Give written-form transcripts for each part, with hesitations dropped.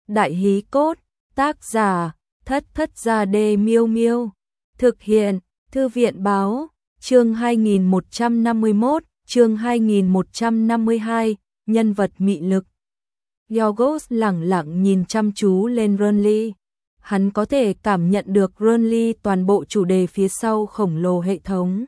Đại hí cốt, tác giả, Thất Thất Gia Đê Miêu Miêu. Thực hiện, Thư viện báo, chương 2151, chương 2152, nhân vật mị lực. Yorgos lẳng lặng nhìn chăm chú lên Renly. Hắn có thể cảm nhận được Renly toàn bộ chủ đề phía sau khổng lồ hệ thống.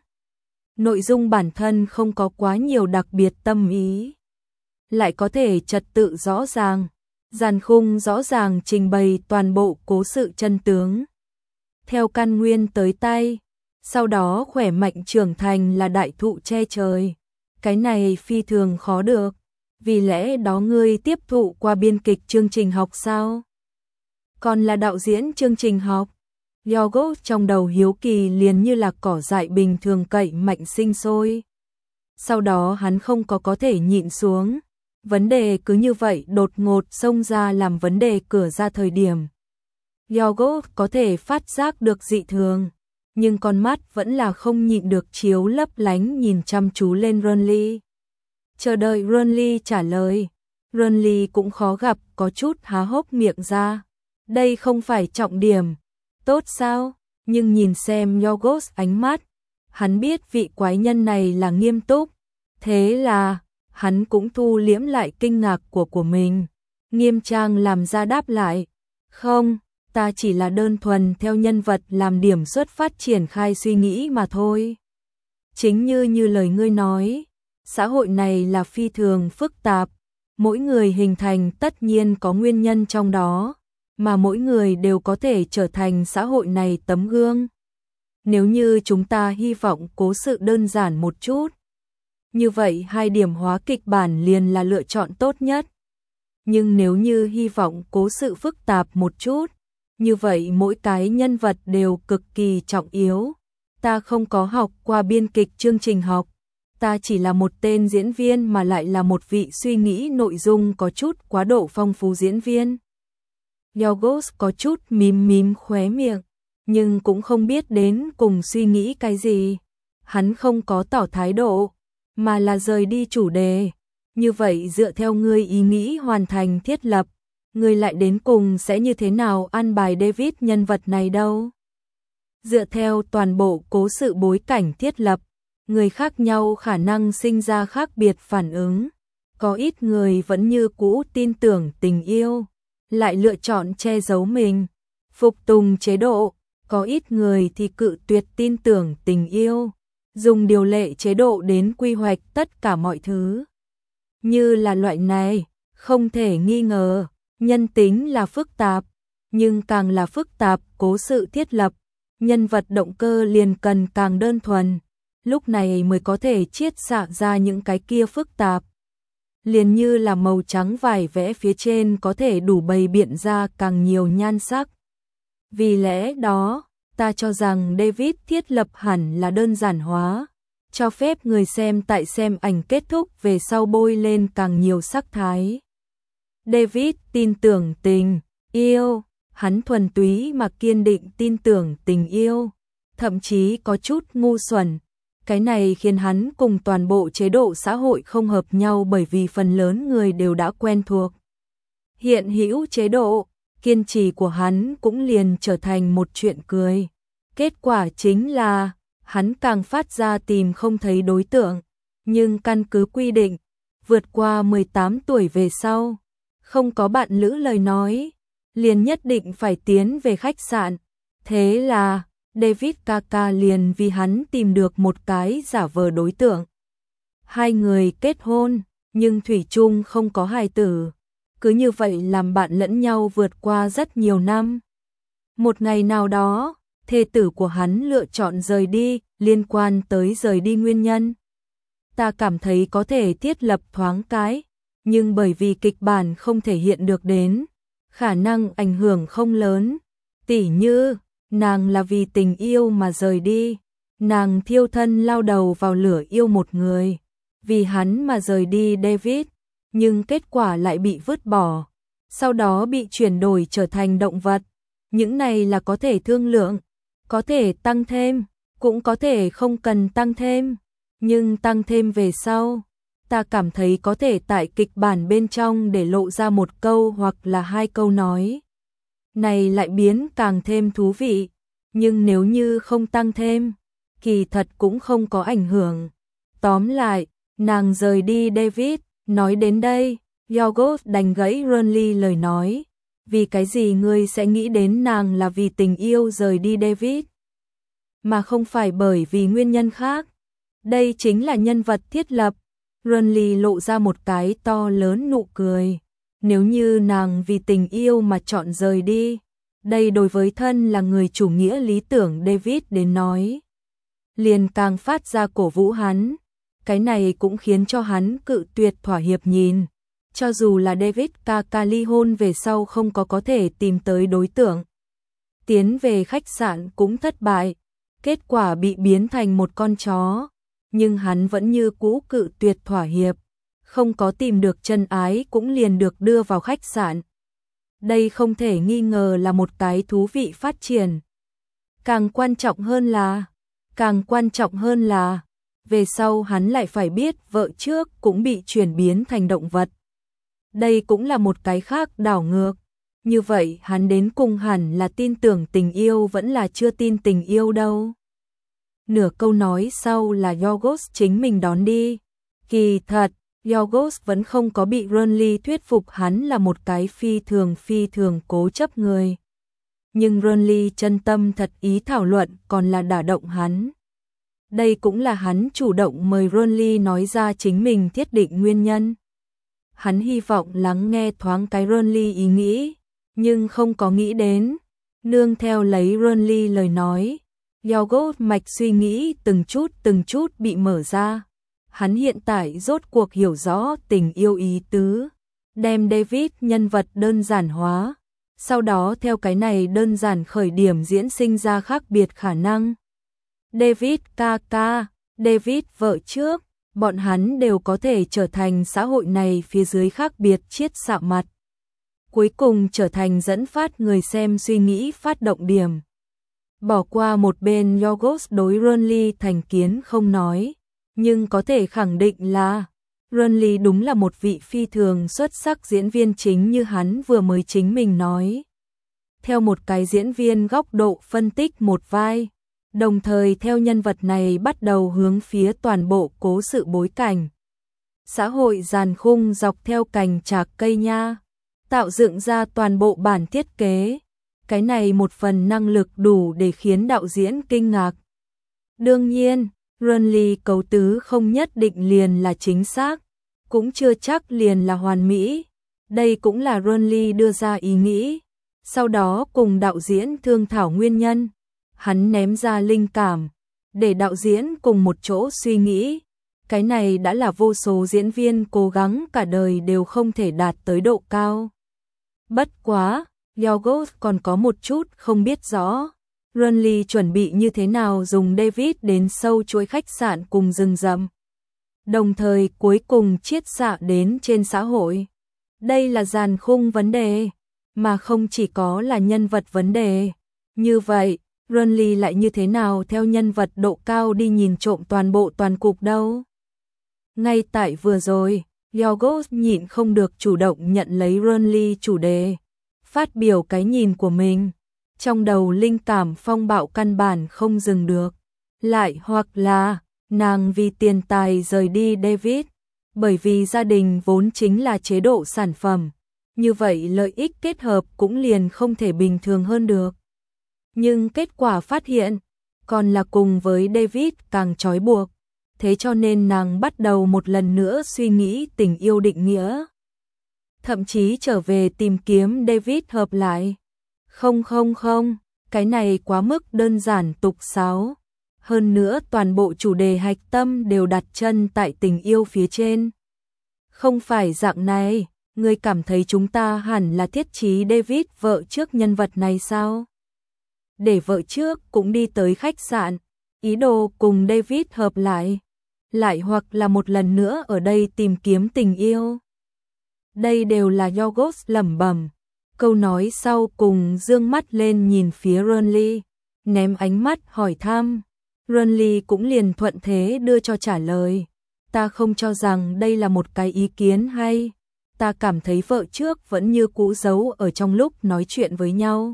Nội dung bản thân không có quá nhiều đặc biệt tâm ý. Lại có thể trật tự rõ ràng, dàn khung rõ ràng trình bày toàn bộ cố sự chân tướng. Theo căn nguyên tới tay, sau đó khỏe mạnh trưởng thành là đại thụ che trời. Cái này phi thường khó được, vì lẽ đó ngươi tiếp thụ qua biên kịch chương trình học sao? Còn là đạo diễn chương trình học? Yorgos trong đầu hiếu kỳ liền như là cỏ dại bình thường cậy mạnh sinh sôi. Sau đó hắn không có thể nhịn xuống. Vấn đề cứ như vậy đột ngột xông ra làm vấn đề cửa ra thời điểm. Yorgos có thể phát giác được dị thường, nhưng con mắt vẫn là không nhịn được chiếu lấp lánh nhìn chăm chú lên Renly. Chờ đợi Renly trả lời. Renly cũng khó gặp, có chút há hốc miệng ra. Đây không phải trọng điểm. Tốt sao? Nhưng nhìn xem Yorgos ánh mắt, hắn biết vị quái nhân này là nghiêm túc. Thế là hắn cũng thu liễm lại kinh ngạc của mình. Nghiêm trang làm ra đáp lại. Không, ta chỉ là đơn thuần theo nhân vật làm điểm xuất phát triển khai suy nghĩ mà thôi. Chính như lời ngươi nói, xã hội này là phi thường phức tạp. Mỗi người hình thành tất nhiên có nguyên nhân trong đó, mà mỗi người đều có thể trở thành xã hội này tấm gương. Nếu như chúng ta hy vọng cố sự đơn giản một chút, như vậy hai điểm hóa kịch bản liền là lựa chọn tốt nhất. Nhưng nếu như hy vọng cố sự phức tạp một chút, như vậy mỗi cái nhân vật đều cực kỳ trọng yếu. Ta không có học qua biên kịch chương trình học, ta chỉ là một tên diễn viên mà lại là một vị suy nghĩ nội dung có chút quá độ phong phú diễn viên. Yorgos có chút mím khóe miệng, nhưng cũng không biết đến cùng suy nghĩ cái gì. Hắn không có tỏ thái độ, mà là rời đi chủ đề. Như vậy dựa theo ngươi ý nghĩ hoàn thành thiết lập, ngươi lại đến cùng sẽ như thế nào an bài David nhân vật này đâu? Dựa theo toàn bộ cố sự bối cảnh thiết lập, người khác nhau khả năng sinh ra khác biệt phản ứng. Có ít người vẫn như cũ tin tưởng tình yêu, lại lựa chọn che giấu mình, phục tùng chế độ. Có ít người thì cự tuyệt tin tưởng tình yêu, dùng điều lệ chế độ đến quy hoạch tất cả mọi thứ. Như là loại này, không thể nghi ngờ, nhân tính là phức tạp, nhưng càng là phức tạp cố sự thiết lập, nhân vật động cơ liền cần càng đơn thuần, lúc này mới có thể chiết xạ ra những cái kia phức tạp. Liền như là màu trắng vải vẽ phía trên có thể đủ bày biện ra càng nhiều nhan sắc. Vì lẽ đó, ta cho rằng David thiết lập hẳn là đơn giản hóa, cho phép người xem tại xem ảnh kết thúc về sau bôi lên càng nhiều sắc thái. David tin tưởng tình yêu, hắn thuần túy mà kiên định tin tưởng tình yêu, thậm chí có chút ngu xuẩn. Cái này khiến hắn cùng toàn bộ chế độ xã hội không hợp nhau bởi vì phần lớn người đều đã quen thuộc hiện hữu chế độ, kiên trì của hắn cũng liền trở thành một chuyện cười. Kết quả chính là hắn càng phát ra tìm không thấy đối tượng, nhưng căn cứ quy định, vượt qua 18 tuổi về sau, không có bạn lữ lời nói, liền nhất định phải tiến về khách sạn. Thế là David Kaka liền vì hắn tìm được một cái giả vờ đối tượng. Hai người kết hôn, nhưng thủy chung không có hài tử. Cứ như vậy làm bạn lẫn nhau vượt qua rất nhiều năm. Một ngày nào đó, thê tử của hắn lựa chọn rời đi, liên quan tới rời đi nguyên nhân. Ta cảm thấy có thể thiết lập thoáng cái, nhưng bởi vì kịch bản không thể hiện được đến, khả năng ảnh hưởng không lớn. Tỉ như, nàng là vì tình yêu mà rời đi, nàng thiêu thân lao đầu vào lửa yêu một người, vì hắn mà rời đi David, nhưng kết quả lại bị vứt bỏ, sau đó bị chuyển đổi trở thành động vật. Những này là có thể thương lượng, có thể tăng thêm, cũng có thể không cần tăng thêm, nhưng tăng thêm về sau, ta cảm thấy có thể tại kịch bản bên trong để lộ ra một câu hoặc là hai câu nói. Này lại biến càng thêm thú vị, nhưng nếu như không tăng thêm, kỳ thật cũng không có ảnh hưởng. Tóm lại, nàng rời đi David, nói đến đây, Yorgos đành gãy Renly lời nói. Vì cái gì ngươi sẽ nghĩ đến nàng là vì tình yêu rời đi David, mà không phải bởi vì nguyên nhân khác? Đây chính là nhân vật thiết lập. Renly lộ ra một cái to lớn nụ cười. Nếu như nàng vì tình yêu mà chọn rời đi, đây đối với thân là người chủ nghĩa lý tưởng David đến nói, liền càng phát ra cổ vũ hắn. Cái này cũng khiến cho hắn cự tuyệt thỏa hiệp nhìn. Cho dù là David ca ly hôn về sau không có thể tìm tới đối tượng, tiến về khách sạn cũng thất bại, kết quả bị biến thành một con chó, nhưng hắn vẫn như cũ cự tuyệt thỏa hiệp, không có tìm được chân ái cũng liền được đưa vào khách sạn. Đây không thể nghi ngờ là một cái thú vị phát triển. Càng quan trọng hơn là, về sau hắn lại phải biết vợ trước cũng bị chuyển biến thành động vật. Đây cũng là một cái khác đảo ngược. Như vậy hắn đến cùng hẳn là tin tưởng tình yêu vẫn là chưa tin tình yêu đâu. Nửa câu nói sau là Yorgos chính mình đón đi. Kỳ thật, Yorgos vẫn không có bị Renly thuyết phục hắn là một cái phi thường cố chấp người. Nhưng Renly chân tâm thật ý thảo luận còn là đả động hắn. Đây cũng là hắn chủ động mời Renly nói ra chính mình thiết định nguyên nhân. Hắn hy vọng lắng nghe thoáng cái Renly ý nghĩ, nhưng không có nghĩ đến. Nương theo lấy Renly lời nói, Yorgos mạch suy nghĩ từng chút bị mở ra. Hắn hiện tại rốt cuộc hiểu rõ tình yêu ý tứ, đem David nhân vật đơn giản hóa, sau đó theo cái này đơn giản khởi điểm diễn sinh ra khác biệt khả năng. David ca, David vợ trước, bọn hắn đều có thể trở thành xã hội này phía dưới khác biệt chiết xạ mặt. Cuối cùng trở thành dẫn phát người xem suy nghĩ phát động điểm. Bỏ qua một bên Yorgos đối Renly thành kiến không nói, nhưng có thể khẳng định là Renly đúng là một vị phi thường xuất sắc diễn viên chính như hắn vừa mới chính mình nói. Theo một cái diễn viên góc độ phân tích một vai, đồng thời theo nhân vật này bắt đầu hướng phía toàn bộ cố sự bối cảnh. Xã hội dàn khung dọc theo cành trạc cây nha, tạo dựng ra toàn bộ bản thiết kế. Cái này một phần năng lực đủ để khiến đạo diễn kinh ngạc. Đương nhiên, Renly cấu tứ không nhất định liền là chính xác, cũng chưa chắc liền là hoàn mỹ. Đây cũng là Renly đưa ra ý nghĩ, sau đó cùng đạo diễn thương thảo nguyên nhân. Hắn ném ra linh cảm, để đạo diễn cùng một chỗ suy nghĩ. Cái này đã là vô số diễn viên cố gắng cả đời đều không thể đạt tới độ cao. Bất quá, Yorgos còn có một chút không biết rõ. Renly chuẩn bị như thế nào dùng David đến sâu chuỗi khách sạn cùng rừng rậm, đồng thời cuối cùng chiết xạ đến trên xã hội. Đây là dàn khung vấn đề, mà không chỉ có là nhân vật vấn đề. Như vậy, Renly lại như thế nào theo nhân vật độ cao đi nhìn trộm toàn bộ toàn cục đâu? Ngay tại vừa rồi, Yorgos nhịn không được chủ động nhận lấy Renly chủ đề, phát biểu cái nhìn của mình. Trong đầu linh cảm phong bạo căn bản không dừng được. Lại hoặc là, nàng vì tiền tài rời đi David, bởi vì gia đình vốn chính là chế độ sản phẩm. Như vậy lợi ích kết hợp cũng liền không thể bình thường hơn được. Nhưng kết quả phát hiện, còn là cùng với David càng trói buộc. Thế cho nên nàng bắt đầu một lần nữa suy nghĩ tình yêu định nghĩa. Thậm chí trở về tìm kiếm David hợp lại. Không, cái này quá mức đơn giản tục sáo. Hơn nữa toàn bộ chủ đề hạch tâm đều đặt chân tại tình yêu phía trên. Không phải dạng này, ngươi cảm thấy chúng ta hẳn là thiết trí David vợ trước nhân vật này sao? Để vợ trước cũng đi tới khách sạn, ý đồ cùng David hợp lại hoặc là một lần nữa ở đây tìm kiếm tình yêu. Đây đều là Yorgos lẩm bẩm. Câu nói sau cùng dương mắt lên nhìn phía Renly, ném ánh mắt hỏi thăm. Renly cũng liền thuận thế đưa cho trả lời. ta không cho rằng đây là một cái ý kiến hay. Ta cảm thấy vợ trước vẫn như cũ giấu ở trong lúc nói chuyện với nhau.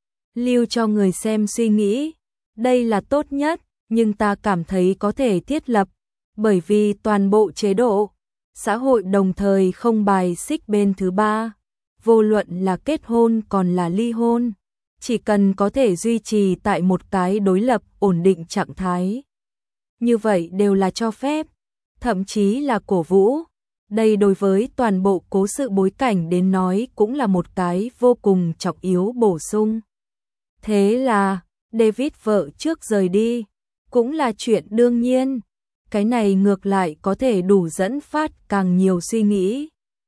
Lưu cho người xem suy nghĩ, đây là tốt nhất, nhưng ta cảm thấy có thể thiết lập, bởi vì toàn bộ chế độ, xã hội đồng thời không bài xích bên thứ ba, vô luận là kết hôn còn là ly hôn, chỉ cần có thể duy trì tại một cái đối lập ổn định trạng thái. Như vậy đều là cho phép, thậm chí là cổ vũ. Đây đối với toàn bộ cố sự bối cảnh đến nói cũng là một cái vô cùng trọng yếu bổ sung. Thế là, David vợ trước rời đi, cũng là chuyện đương nhiên. Cái này ngược lại có thể đủ dẫn phát càng nhiều suy nghĩ.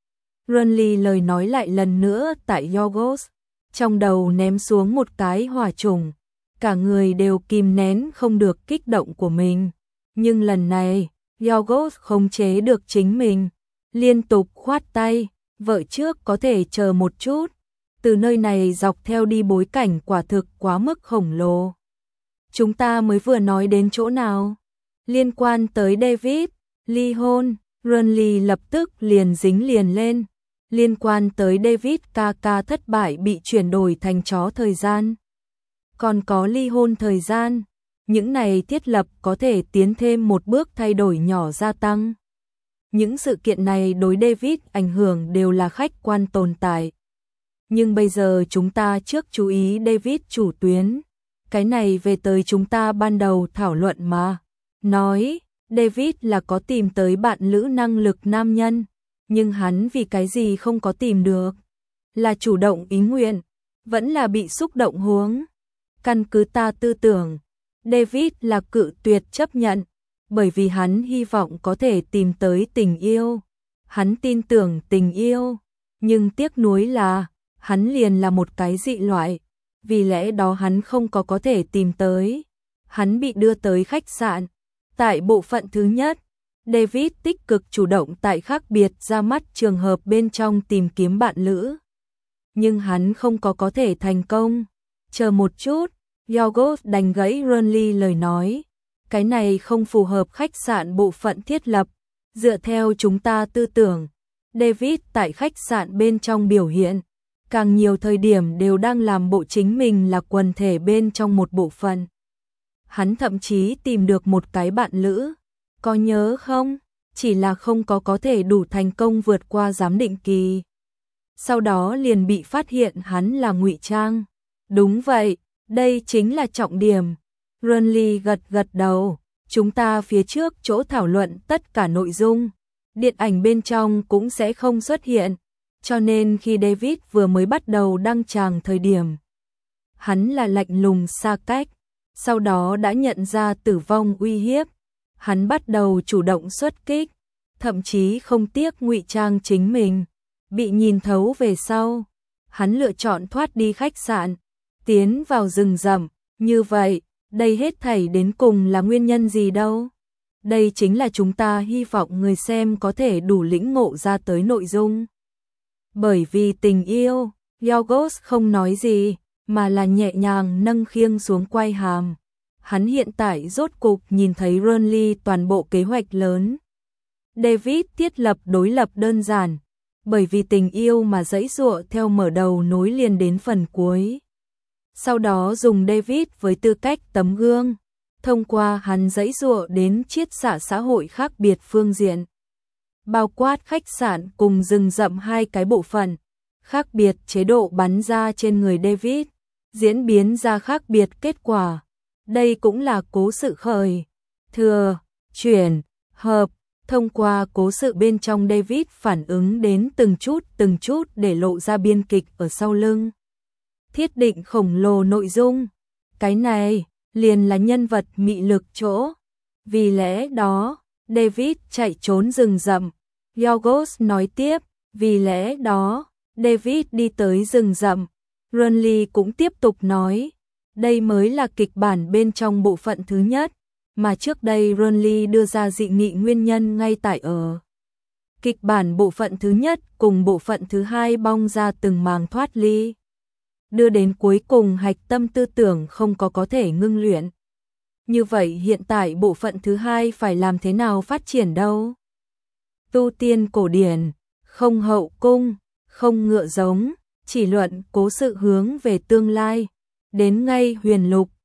Renly lời nói lại lần nữa tại Yorgos, trong đầu ném xuống một cái hỏa trùng, cả người đều kìm nén không được kích động của mình. Nhưng lần này, Yorgos không chế được chính mình, liên tục khoát tay, vợ trước có thể chờ một chút. Từ nơi này dọc theo đi bối cảnh quả thực quá mức khổng lồ. Chúng ta mới vừa nói đến chỗ nào? Liên quan tới David, ly hôn, Renly lập tức liền dính liền lên. Liên quan tới David ca thất bại bị chuyển đổi thành chó thời gian. Còn có ly hôn thời gian, những này thiết lập có thể tiến thêm một bước thay đổi nhỏ gia tăng. Những sự kiện này đối David ảnh hưởng đều là khách quan tồn tại. Nhưng bây giờ chúng ta trước chú ý David chủ tuyến. Cái này về tới chúng ta ban đầu thảo luận mà. Nói, David là có tìm tới bạn lữ năng lực nam nhân. Nhưng hắn vì cái gì không có tìm được? Là chủ động ý nguyện, vẫn là bị xúc động huống. Căn cứ ta tư tưởng, David là cự tuyệt chấp nhận, bởi vì hắn hy vọng có thể tìm tới tình yêu. Hắn tin tưởng tình yêu, nhưng tiếc nuối là, hắn liền là một cái dị loại, vì lẽ đó hắn không có thể tìm tới. Hắn bị đưa tới khách sạn. Tại bộ phận thứ nhất, David tích cực chủ động tại khác biệt ra mắt trường hợp bên trong tìm kiếm bạn lữ. Nhưng hắn không có thể thành công. Chờ một chút, Yorgos đành gãy Renly lời nói. Cái này không phù hợp khách sạn bộ phận thiết lập. Dựa theo chúng ta tư tưởng, David tại khách sạn bên trong biểu hiện, càng nhiều thời điểm đều đang làm bộ chính mình là quần thể bên trong một bộ phận. Hắn thậm chí tìm được một cái bạn lữ, có nhớ không? Chỉ là không có thể đủ thành công vượt qua giám định kỳ. Sau đó liền bị phát hiện hắn là ngụy trang. Đúng vậy, đây chính là trọng điểm. Renly gật đầu, chúng ta phía trước chỗ thảo luận tất cả nội dung, điện ảnh bên trong cũng sẽ không xuất hiện. Cho nên khi David vừa mới bắt đầu đăng tràng thời điểm, hắn là lạnh lùng xa cách, sau đó đã nhận ra tử vong uy hiếp. Hắn bắt đầu chủ động xuất kích, thậm chí không tiếc ngụy trang chính mình, bị nhìn thấu về sau. Hắn lựa chọn thoát đi khách sạn, tiến vào rừng rậm, như vậy, đây hết thảy đến cùng là nguyên nhân gì đâu? Đây chính là chúng ta hy vọng người xem có thể đủ lĩnh ngộ ra tới nội dung. Bởi vì tình yêu, Yorgos không nói gì, mà là nhẹ nhàng nâng khiêng xuống quai hàm. Hắn hiện tại rốt cục nhìn thấy Renly toàn bộ kế hoạch lớn. David thiết lập đối lập đơn giản, bởi vì tình yêu mà giãy giụa theo mở đầu nối liền đến phần cuối. Sau đó dùng David với tư cách tấm gương, thông qua hắn giãy giụa đến chiết xạ xã hội khác biệt phương diện. Bao quát khách sạn cùng rừng rậm hai cái bộ phận, khác biệt chế độ bắn ra trên người David, diễn biến ra khác biệt kết quả. Đây cũng là cố sự khởi, thừa, chuyển, hợp, thông qua cố sự bên trong David phản ứng đến từng chút để lộ ra biên kịch ở sau lưng. Thiết định khổng lồ nội dung, cái này liền là nhân vật mị lực chỗ. Vì lẽ đó, David chạy trốn rừng rậm. Yorgos nói tiếp, vì lẽ đó, David đi tới rừng rậm. Renly cũng tiếp tục nói, đây mới là kịch bản bên trong bộ phận thứ nhất, mà trước đây Renly đưa ra dị nghị nguyên nhân ngay tại ở. Kịch bản bộ phận thứ nhất cùng bộ phận thứ hai bong ra từng màng thoát ly, đưa đến cuối cùng hạch tâm tư tưởng không có thể ngưng luyện. Như vậy hiện tại bộ phận thứ hai phải làm thế nào phát triển đâu? Tu tiên cổ điển, không hậu cung, không ngựa giống, chỉ luận cố sự hướng về tương lai. Đến ngay huyền lục,